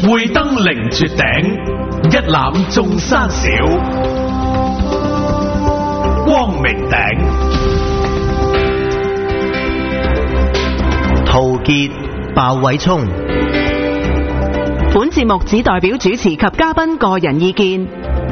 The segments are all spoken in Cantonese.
會登凌絕頂，一覽眾山小。光明頂， 陶傑、鮑偉聰。 本節目只代表主持及嘉賓個人意見。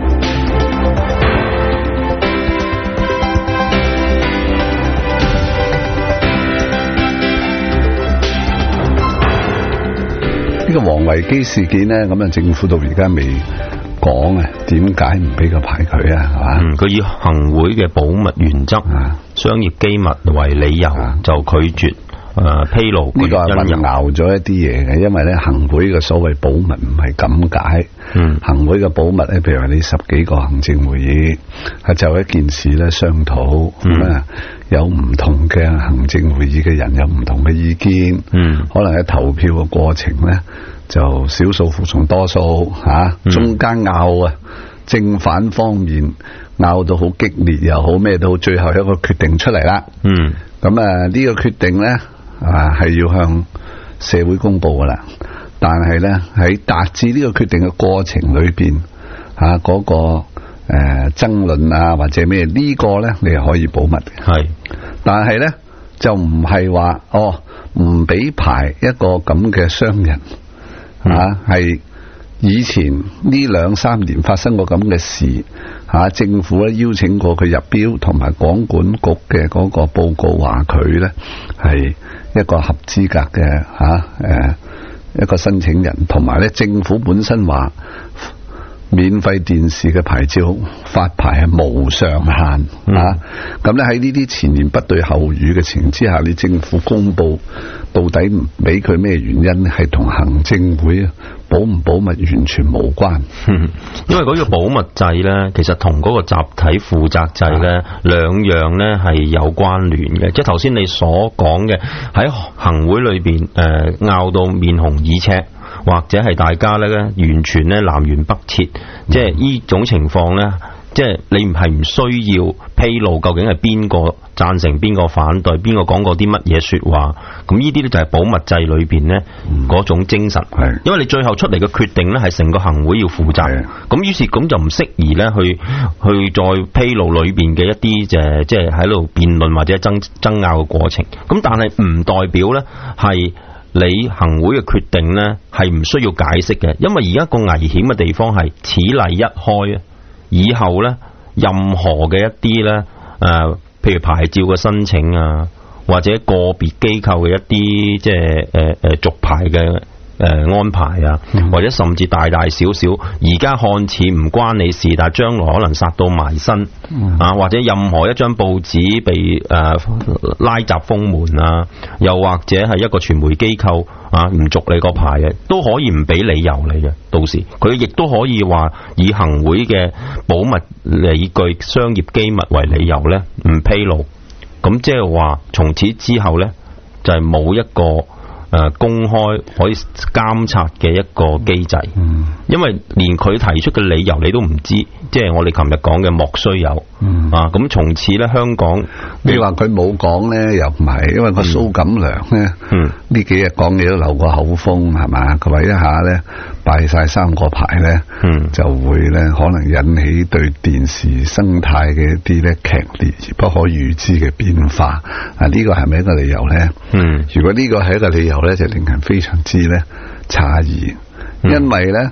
呢個王維基事件呢，咁啊政府到而家未講啊，點解唔俾個牌佢啊？係嘛？ 佢以行會嘅保密原則、商業機密為理由，就拒絕披露。 呢個係混淆咗一啲嘢嘅，因為咧行會嘅所謂保密唔係咁解。行會嘅保密咧，譬如話你10幾個行政會議係就一件事咧商討，咁啊有唔同嘅行政會議嘅人有唔同嘅意見，可能喺投票嘅過程咧就少數服從多數吓，中間拗啊正反方面拗到好激烈又好咩都好，最後有一個決定出嚟啦。咁啊呢個決定咧係要向社會公布噶啦，但係咧喺達至呢個決定嘅過程裏邊嗰個爭論啊或者咩呢個咧你係可以保密嘅，係，但係咧就唔係話唔俾牌一個咁嘅商人係以前呢2-3年發生過咁嘅事政府咧邀請過佢入標，同埋廣管局嘅嗰個報告話佢咧係一個合資格嘅一個申請人，同埋咧政府本身話免費電視嘅牌照發牌係無上限咁咧喺呢啲前言不對後語嘅情形之下，你政府公布到底唔俾佢咩原因，係同行政會保唔保密完全無關。 因為嗰個保密制呢，其實同嗰個集體負責制呢兩樣呢係有關聯嘅。即係頭先你所講嘅喺行會裏邊拗到面紅耳赤，或者係大家咧完全咧南轅北轍，即係呢種情況咧，即係你唔係唔需要披露究竟係邊個贊成邊個反對，邊個講過啲乜嘢說話，咁呢啲咧就係保密制裏邊咧嗰種精神。因為你最後出嚟嘅決定咧係成個行會要負責，咁於是咁就唔適宜咧去再披露裏邊嘅一啲即係喺度辯論或者爭拗嘅過程。咁但係唔代表咧係你行會嘅決定呢係唔需要解釋嘅，因為而家個危險嘅地方係此例一開，以後呢任何嘅一啲呢譬如牌照嘅申請啊，或者個別機構嘅一啲即係續牌嘅安排啊，或者甚至大大小小，而家看似唔關你事，但係將來可能殺到埋身或者任何一張報紙被拉閘封門啊，又或者係一個傳媒機構唔續你個牌嘅，都可以唔俾理由你嘅。到時佢亦都可以話以行會嘅保密理據、商業機密為理由呢唔披露。咁即係話從此之後呢，就係冇一個公開可以監察嘅一個機制，因為連佢提出嘅理由你都唔知，即係我哋琴日講嘅莫須有咁從此咧香港， 你話佢冇講咧又唔係，因為個蘇錦良咧呢幾日講嘢都留個口風係嘛，佢話一下咧拜晒3個牌咧就會咧可能引起對電視生態嘅一啲咧劇烈而不可預知嘅變化呢個係咪一個理由咧？如果呢個係一個理由咧，就令人非常之咧詫異，因為咧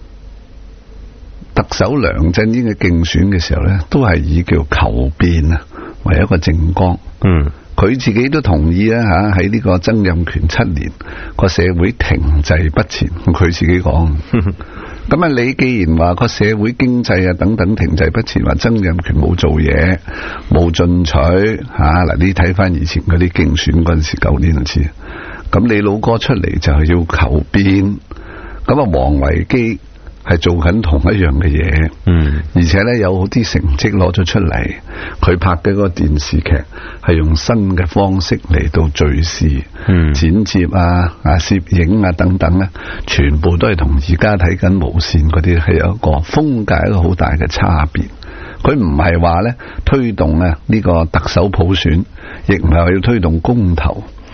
特首梁振英嘅競選嘅時候咧，都係以叫求變為一個政綱。佢自己都同意喺呢個曾蔭權7年個社會停滯不前，佢自己講。咁你既然話個社會經濟等等停滯不前，話曾蔭權冇做嘢冇進取嗱，你睇翻以前嗰啲競選嗰陣時，舊年就知。咁你老哥出嚟就係要求變，咁王維基係做緊同一樣嘅嘢，而且咧有好啲成績攞咗出嚟，佢拍嘅嗰個電視劇係用新嘅方式嚟到敘事、剪接攝影等等咧，全部都係同而家睇緊無線嗰啲係有一個風格一個好大嘅差別。佢唔係話咧推動呢個特首普選，亦唔係話要推動公投。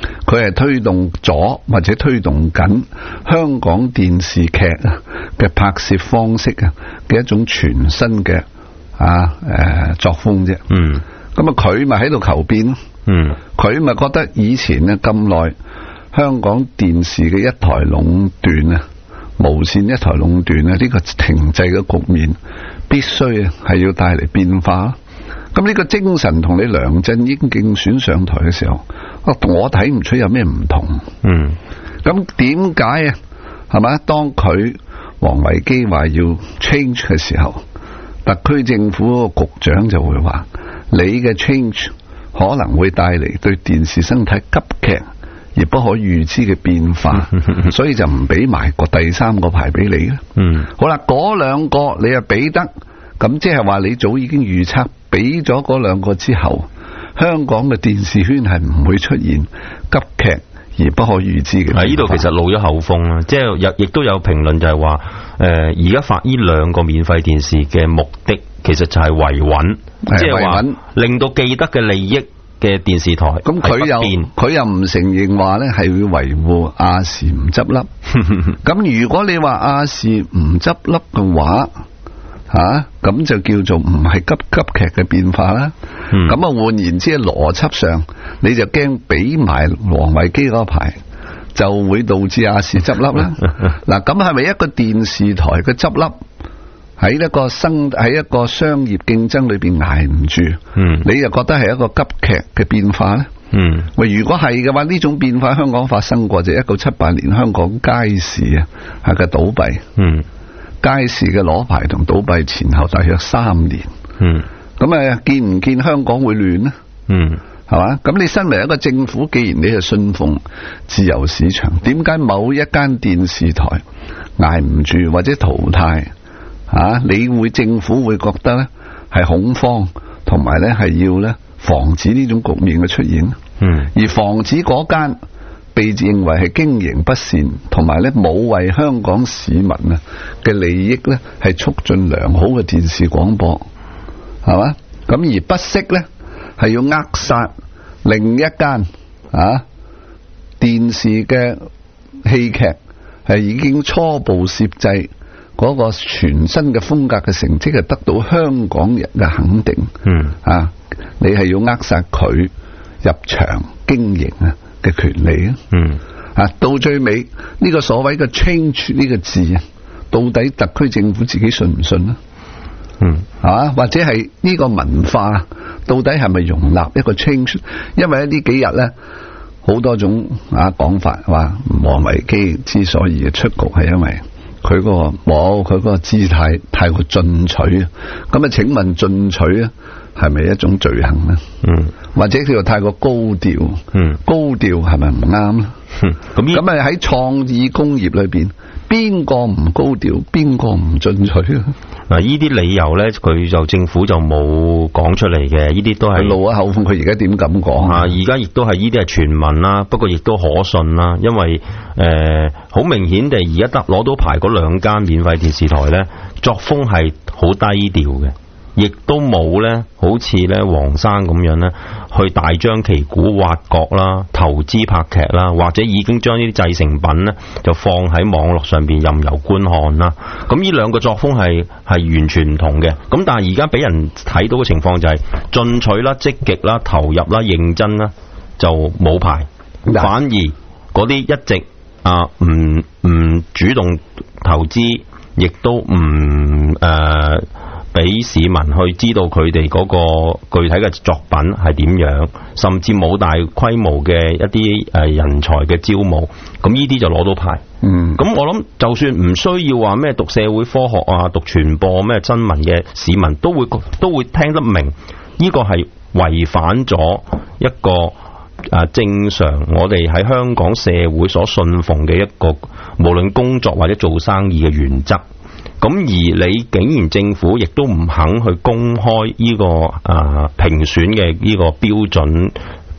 佢係推動咗或者推動緊香港電視劇嘅拍攝方式嘅一種全新嘅作風啫。咁啊佢咪喺度求變。佢咪覺得以前呢咁耐香港電視嘅一台壟斷無線一台壟斷呢個停滯嘅局面必須係要帶嚟變化。咁呢個精神同你梁振英競選上台嘅時候，我睇唔出有咩唔同。咁點解係咪？當佢王維基話要 change 嘅時候，特區政府個局長就會話你嘅 change可能會帶嚟對電視生態急劇而不可預知嘅變化，所以就唔俾埋個第三個牌俾你啦。好啦，嗰兩個你又俾得，咁即係話你早已經預測，俾咗嗰兩個之後，香港嘅電視圈係唔會出現急劇而不可預知嘅。喺呢度其實露咗口風啦，即係亦都有評論就係話，而家發呢兩個免費電視嘅目的，其實就係維穩，即係話令到既得嘅利益嘅電視台咁佢又唔承認話咧係會維護亞視唔執笠。咁如果你話亞視唔執笠嘅話，咁就叫做唔係急劇嘅變化啦。咁換言之，邏輯上你就驚俾埋王維基嗰牌，就會導致亞視執笠啦。嗱，咁係咪一個電視台嘅執笠喺一個商業競爭裏邊挨唔住？你又覺得係一個急劇嘅變化咧？喂，如果係嘅話，呢種變化香港發生過，就1978年香港街市嘅倒閉。街市嘅攞牌同倒閉前後大約3年。咁見唔見香港會亂呢？係嘛？咁你身為一個政府，既然你係信奉自由市場，點解某一間電視台挨唔住或者淘汰？政府會覺得咧係恐慌，同埋咧係要咧防止呢種局面嘅出現。而防止嗰間被認為係經營不善，同埋咧冇為香港市民嘅利益咧係促進良好嘅電視廣播，係嘛？咁而不惜咧係要扼殺另一間電視嘅戲劇係已經初步攝製嗰個全新嘅風格嘅成績，係得到香港人嘅肯定。你係要扼殺佢入場經營嘅權利。到最尾呢個所謂嘅 change 呢個字到底特區政府自己信唔信？或者係呢個文化到底係咪容納一個 change？ 因為呢幾日咧好多種講法，話王維基之所以出局係因為佢嗰個姿態太過進取。咁請問進取係咪一種罪行呢？或者叫做太過高調？高調係咪唔啱咧？咁喺創意工業裏邊，邊個唔高調，邊個唔進取？嗱，呢啲理由咧，佢就政府就冇講出嚟嘅，呢啲都係露咗口風。佢而家點咁講？ 而家亦都係呢啲係傳聞啦，不過亦都可信啦，因為好明顯地，而家攞到牌嗰兩間免費電視台咧，作風係好低調嘅。亦都冇咧，好似咧黃生咁樣咧，去大張旗鼓挖角啦、投資拍劇啦，或者已經將呢啲製成品咧就放喺網絡上邊任由觀看啦。咁呢兩個作風係完全唔同嘅。咁但係而家俾人睇到嘅情況就係進取啦、積極啦、投入啦、認真啦，就冇牌，反而嗰啲一直唔主動投資，亦都唔俾市民去知道佢哋嗰個具體嘅作品係點樣，甚至冇大規模嘅一啲人才嘅招募，咁呢啲就攞到牌。咁我諗就算唔需要話咩讀社會科學讀傳播咩新聞嘅市民都會聽得明，呢個係違反咗一個正常我哋喺香港社會所信奉嘅一個無論工作或者做生意嘅原則。咁而你竟然政府亦都唔肯去公開呢個評選嘅呢個標準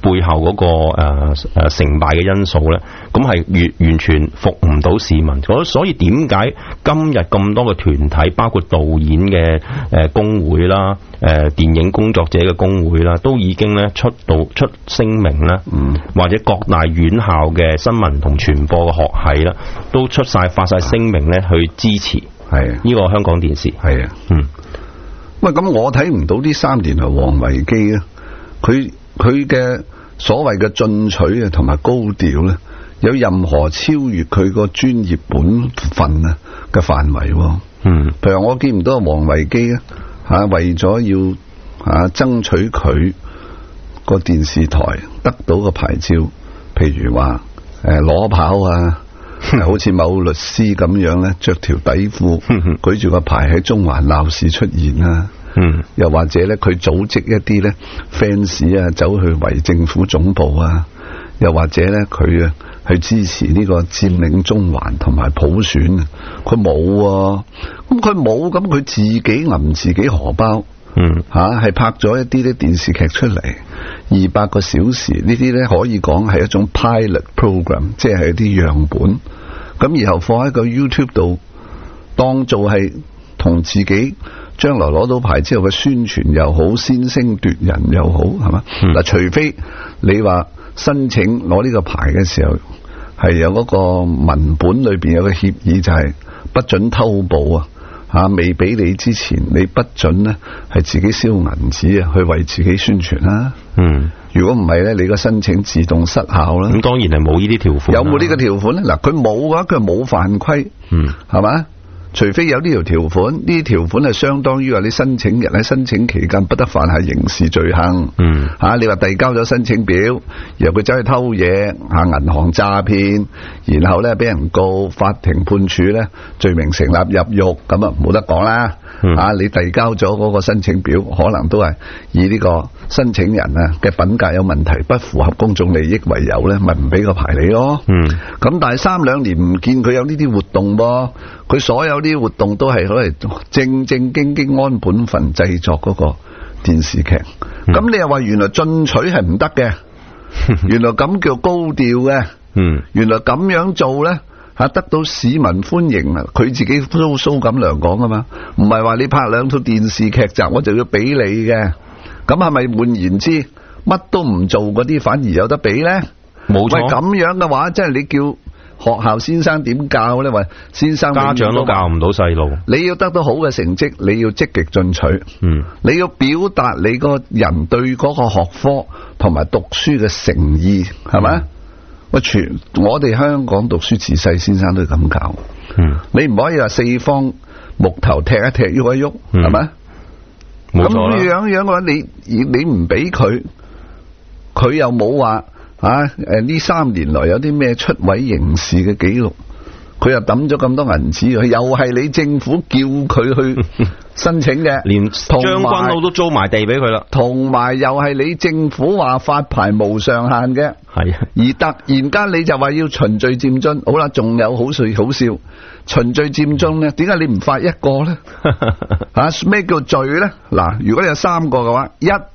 背後嗰個成敗嘅因素咧，咁係完全服唔到市民。所以點解今日咁多嘅團體，包括導演嘅工會啦、電影工作者嘅工會啦，都已經咧出聲明啦，或者各大院校嘅新聞同傳播嘅學系啦，都發晒聲明咧去支持係呢個香港電視。係啊， 喂，咁我睇唔到呢3年嚟王維基咧，佢嘅所謂嘅進取啊，同埋高調咧，有任何超越佢個專業本分啊嘅範圍。譬如我見唔到王維基咧為咗要爭取佢個電視台得到個牌照，譬如話攞跑啊，好似某律師咁樣咧，着條底褲舉住個牌喺中環鬧市出現啊。又或者咧，佢組織一啲咧 fans 啊，走去圍政府總部啊，又或者咧，佢去支持呢個佔領中環同埋普選啊，佢冇，咁佢冇，咁佢自己揞自己荷包，係拍咗一啲咧電視劇出嚟，200個小時呢啲咧可以講係一種 pilot program， 即係一啲樣本，咁然後放喺個 YouTube 度，當做係同自己將來攞到牌之後嘅宣傳又好，先聲奪人又好，係嘛？嗱，除非你話申請攞呢個牌嘅時候係有嗰個文本裏邊有個協議，就係不准偷步啊，未俾你之前你不准呢係自己燒銀紙啊，去為自己宣傳啦。如果唔係呢，你個申請自動失效啦。咁當然係冇呢啲條款。 有冇呢個條款呢？嗱，佢冇嘅話，佢冇犯規，係嘛？除非有呢條條款，呢條款係相當於話你申請人喺申請期間不得犯下刑事罪行。你話遞交咗申請表，然後佢走去偷嘢，銀行詐騙，然後咧俾人告，法庭判處咧罪名成立入獄，咁啊冇得講啦。你遞交咗嗰個申請表，可能都係以呢個申請人嘅品格有問題，不符合公眾利益為由咧，咪唔俾個牌你咯。咁但係3兩年唔見佢有呢啲活動噃，佢所有啲活動都係攞嚟正正經經按本分製作嗰個電視劇。咁你又話原來進取係唔得嘅，原來咁叫高調嘅，原來咁樣做咧得到市民歡迎啊！佢自己蘇錦樑講啊嘛，唔係話你拍2套電視劇集我就要俾你嘅。咁係咪換言之乜都唔做嗰啲反而有得俾咧？冇錯。喂，咁樣嘅話，即係你叫學校先生點教咧？喂，先生家長都教唔到細路。 你要得到好嘅成績，你要積極進取。你要表達你個人對嗰個學科同埋讀書嘅誠意，係咪？我哋香港讀書自細先生都係咁教。你唔可以話4方木頭踢一踢喐一喐，係咪？咁樣嘅話，你唔俾佢又冇話呢3年來有啲咩出位刑事嘅記錄，佢又抌咗咁多銀紙，又係你政府叫佢去申請嘅， 連將軍澳都租埋地俾佢啦， 同埋又係你政府話發牌無上限嘅，係而突然間你就話要循序漸進，好啦，仲有好笑，循序漸進咧，點解你唔發一個咧？咩叫序咧？嗱，如果你有3個嘅話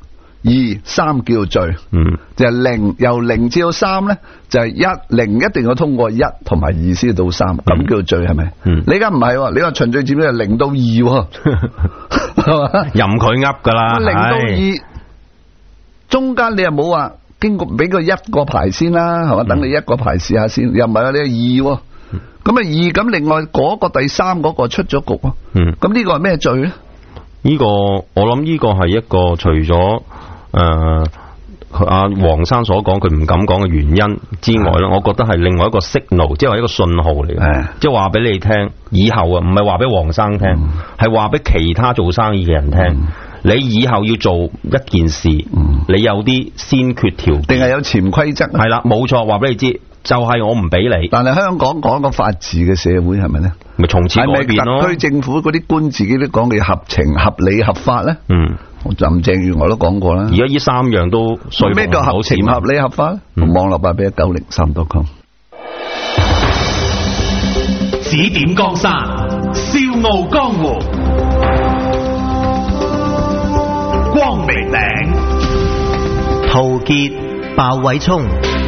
，1、2、3叫序，就係0，由0至到3咧，就係0一定要通過1同埋2先到3，咁叫序係咪？你而家唔係，你話循序漸進係0到2，係嘛？ 任佢噏噶啦 ，0到2中間你又冇話經過俾佢1個牌先啦，係嘛？等你1個牌試下先，又唔係話你係2。咁2，咁另外嗰個第3嗰個出咗局啊。咁呢個係咩罪咧？ 呢個我諗呢個係一個除咗阿黃生所講佢唔敢講嘅原因之外咧，我覺得係另外一個 signal， 即係一個信號嚟嘅，即係話俾你聽，以後啊唔係話俾黃生聽，係話俾其他做生意嘅人聽，你以後要做一件事，你有啲先決條件， 定係有潛規則？係啦，冇錯，話俾你知。就係我唔俾你， 但係香港講個法治嘅社會係咪咧？ 咪從此改變咯。 特區政府嗰啲官自己都講嘅合情、合理、合法咧。林鄭月娥都講過啦。而家呢3樣都咩叫合情、合理、合法咧？網絡8819039.com。 指點江山，笑傲江湖，光明頂， 陶傑、 鮑偉聰。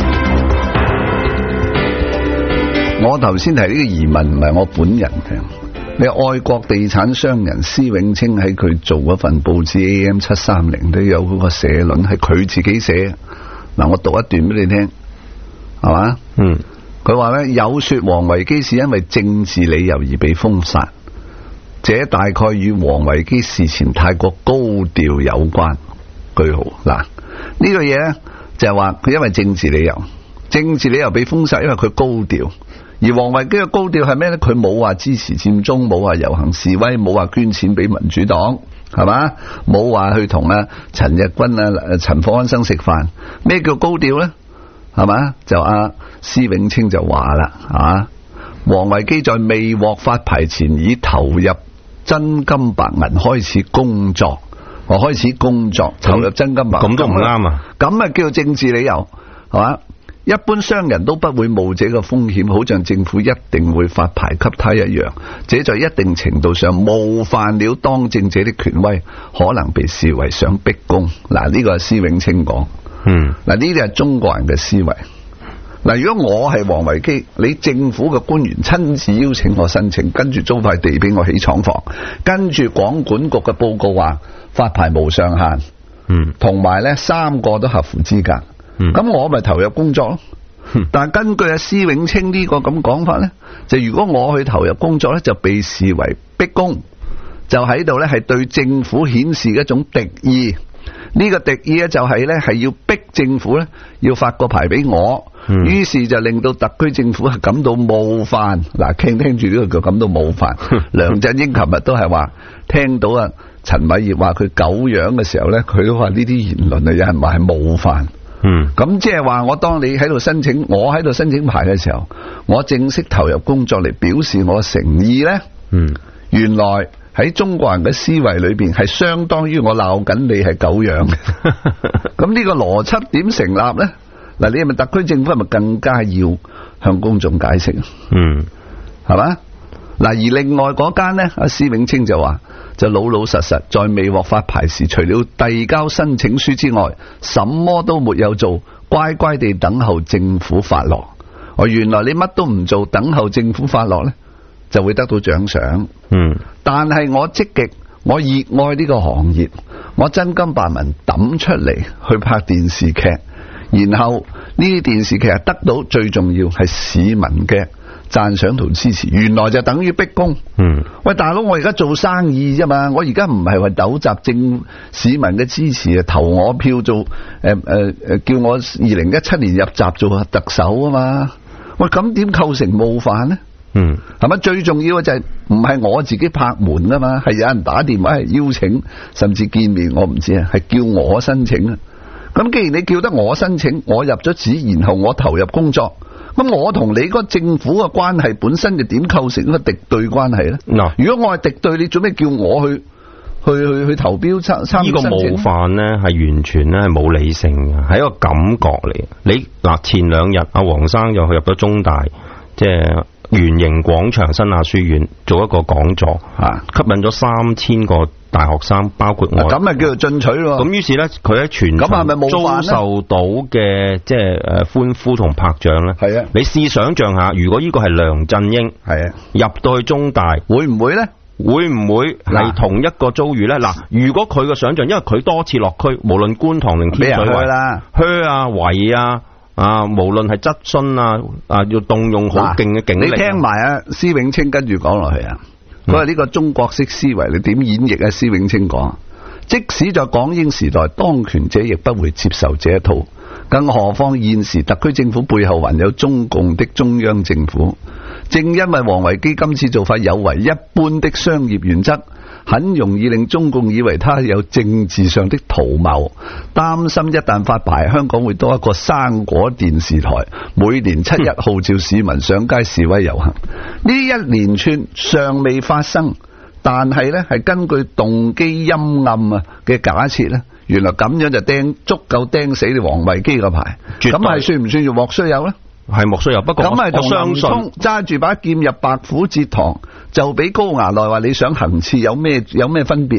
我頭先提呢個疑問唔係我本人嘅，你愛國地產商人施永青喺佢做嗰份報紙 AM730都有嗰個社論係佢自己寫。嗱，我讀一段俾你聽，係嘛？佢話咧，有說王維基是因為政治理由而被封殺，這大概與王維基事前太過高調有關。句號。嗱，呢個嘢咧就係話佢因為政治理由被封殺，因為佢高調。而王維基嘅高調係咩咧？佢冇話支持佔中，冇話遊行示威，冇話捐錢俾民主黨，係嘛？冇話去同陳日君陳霍安生食飯。咩叫高調咧？係嘛？就施永青就話啦，王維基在未獲發牌前已投入真金白銀開始工作，投入真金白銀， 咁都唔啱啊！ 咁叫做政治理由，係嘛？一般商人都不會冒這個風險，好像政府一定會發牌給他一樣，這在一定程度上冒犯了當政者的權威，可能被視為想逼宮。嗱，呢個係施永青講。嗱，呢啲係中國人嘅思維。嗱，如果我係王維基，你政府嘅官員親自邀請我申請，跟住租塊地俾我起廠房，跟住廣管局嘅報告話發牌無上限，同埋呢3個都合乎資格，咁我咪投入工作咯。但係根據施永青呢個咁講法呢，就如果我去投入工作呢，就被視為逼宮，就喺度呢係對政府顯示一種敵意。呢個敵意呢，就係呢係要逼政府呢要發個牌俾我，於是就令到特區政府係感到冒犯。嗱，聽住呢個叫感到冒犯。梁振英琴日都係話聽到陳偉業話佢狗樣嘅時候呢，佢都話呢啲言論有人話係冒犯。咁即係話我當你喺度申請，我喺度申請牌嘅時候，我正式投入工作嚟表示我嘅誠意呢，原來喺中國人嘅思維裏邊係相當於我鬧緊你係狗樣嘅。咁呢個邏輯點成立呢？嗱，你係咪特區政府係咪更加要向公眾解釋？係嘛？嗱，而另外嗰間呢，施永青就話就老老實實在未獲發牌時，除了遞交申請書之外，什麼都沒有做，乖乖地等候政府發落。原來你乜都唔做，等候政府發落呢，就會得到獎賞。但係我積極，我熱愛呢個行業，我真金白銀抌出嚟去拍電視劇，然後呢啲電視劇係得到最重要係市民嘅讚賞同支持，原來就等於逼宮。喂，大佬，我而家做生意啫嘛，我而家唔係話糾集市民嘅支持啊，投我票做叫我2017年入閘做特首啊嘛。喂，咁點構成冒犯呢？係咪最重要嘅就係唔係我自己拍門啊嘛，係有人打電話係邀請，甚至見面，我唔知啊，係叫我申請啊。咁既然你叫得我申請，我入咗紙，然後我投入工作，咁我同你嗰政府嘅關係本身就點構成一個敵對關係咧？如果我係敵對，你做咩叫我去投標參與？呢個冒犯呢係完全咧係冇理性嘅，係一個感覺嚟。 你前2日阿黃生就去入咗中大，即係圓形廣場新亞書院做一個講座，吸引咗3000個大學生，包括我。咁咪叫做進取咯。咁於是咧，佢喺全場遭受到嘅即係歡呼同拍掌咧。係啊，你試想像下，如果呢個係梁振英，係啊，入到去中大，會唔會咧？會唔會係同一個遭遇咧？嗱，如果佢嘅想像，因為佢多次落區，無論觀塘定天水圍啦、靴啊、圍啊。無論係質詢要動用好勁嘅警力。你聽埋施永青跟住講落去啊，佢話呢個中國式思維，你點演繹啊？施永青講，即使在港英時代，當權者亦不會接受這一套，更何況現時特區政府背後還有中共的中央政府。正因為王維基今次做法有違一般的商業原則，很容易令中共以為他有政治上的圖謀，擔心一旦發牌，香港會多一個生果電視台，每年7日號召市民上街示威遊行。呢一連串尚未發生，但係呢係根據動機陰暗嘅假設呢，原來咁樣就足夠釘死你王維基個牌。咁係算唔算要莫須有呢？係莫須有，不過咁係同林沖揸住把劍入白虎節堂，就俾高衙內話你想行刺有咩分別呢？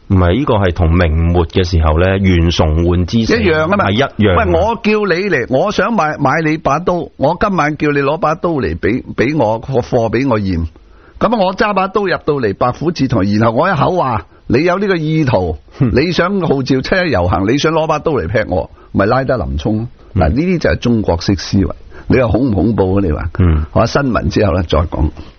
唔係呢個係同明末嘅時候咧，袁崇煥之死一樣啊嘛， 係一樣。 喂，我叫你嚟，我想買你把刀，我今晚叫你攞把刀嚟俾我個貨俾我驗，咁我揸把刀入到嚟白虎節堂，然後我一口話你有呢個意圖，你想號召七一遊行，你想攞把刀嚟劈我，咪拉得林沖咯。嗱，呢啲就係中國式思維，你話恐唔恐怖啊？你話，我新聞之後咧再講。